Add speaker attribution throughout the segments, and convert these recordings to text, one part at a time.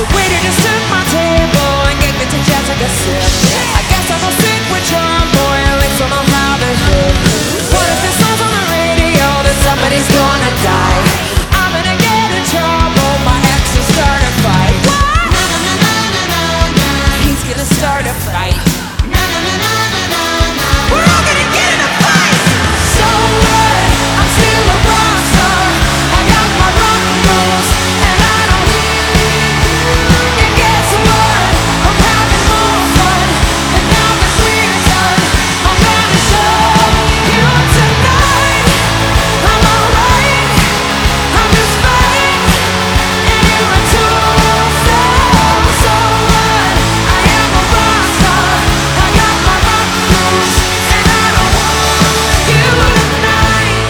Speaker 1: Waiter just took my table and gave it to Jess like a sip. I guess I'm a sick with charm, boy, at least I know how to hit. What if this song's on the radio, then somebody's gonna die? I'm gonna get in trouble, my ex will start a fight. What? He's gonna start a fight. We're all gonna get in a fight. So what? I'm still a rock star. I got my rock rules, and I don't. And guess what? I'm having more fun. And now that we're done, I'm gonna show you tonight. I'm alright. I'm just fine. And you're a tool. So what? I am a rock star. I got my rock rules, and I don't want you tonight.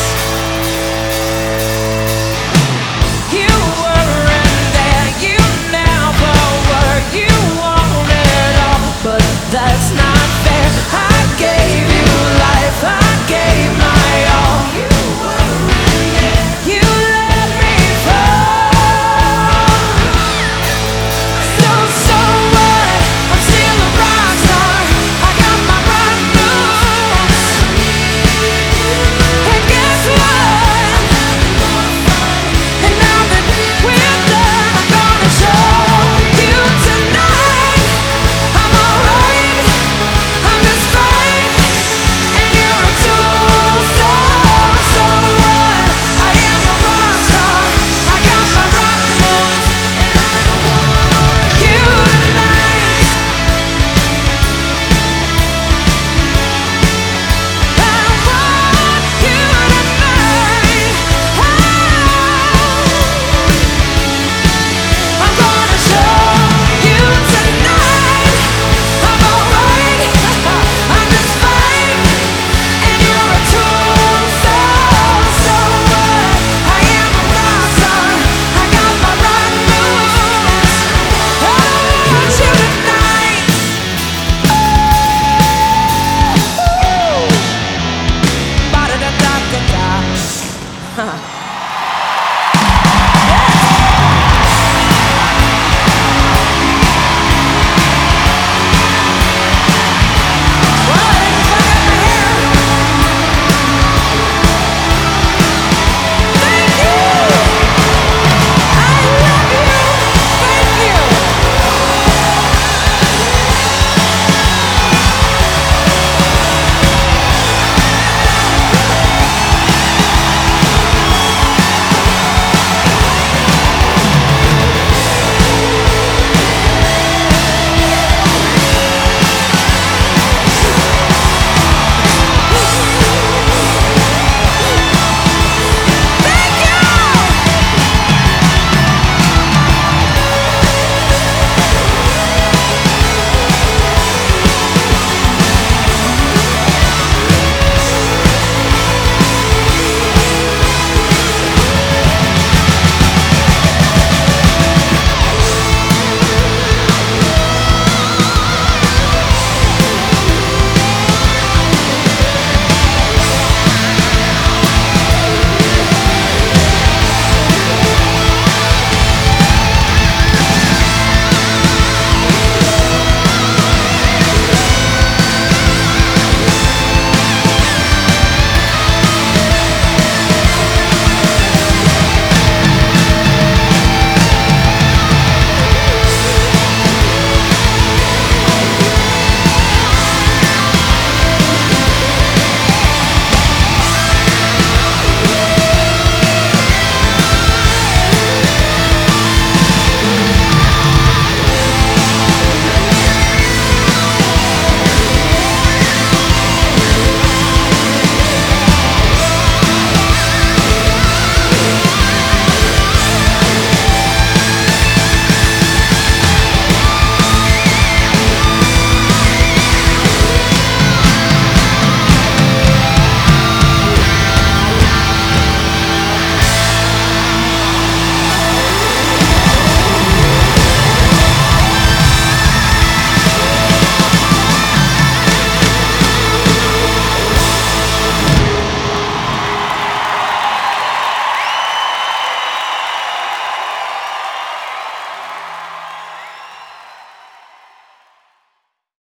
Speaker 1: You weren't there, you never were. You want it all, but that's not fair. I gave you life, I gave my all. You weren't there, you let me fall. So what? I'm still a rock star. I got my rock rules. And guess what? And now that we're done, I'm gonna show you tonight. I'm alright. I'm just fine. And you're a tool. So what? I am a rock star. I got my rock rules, and I don't want you tonight. I want you tonight. I'm gonna show you tonight. I'm alright. I'm just fine. And you're a tool. So what? I am a rock star. I got my rock rules. I want you tonight. Ba-da-da-da-da-da.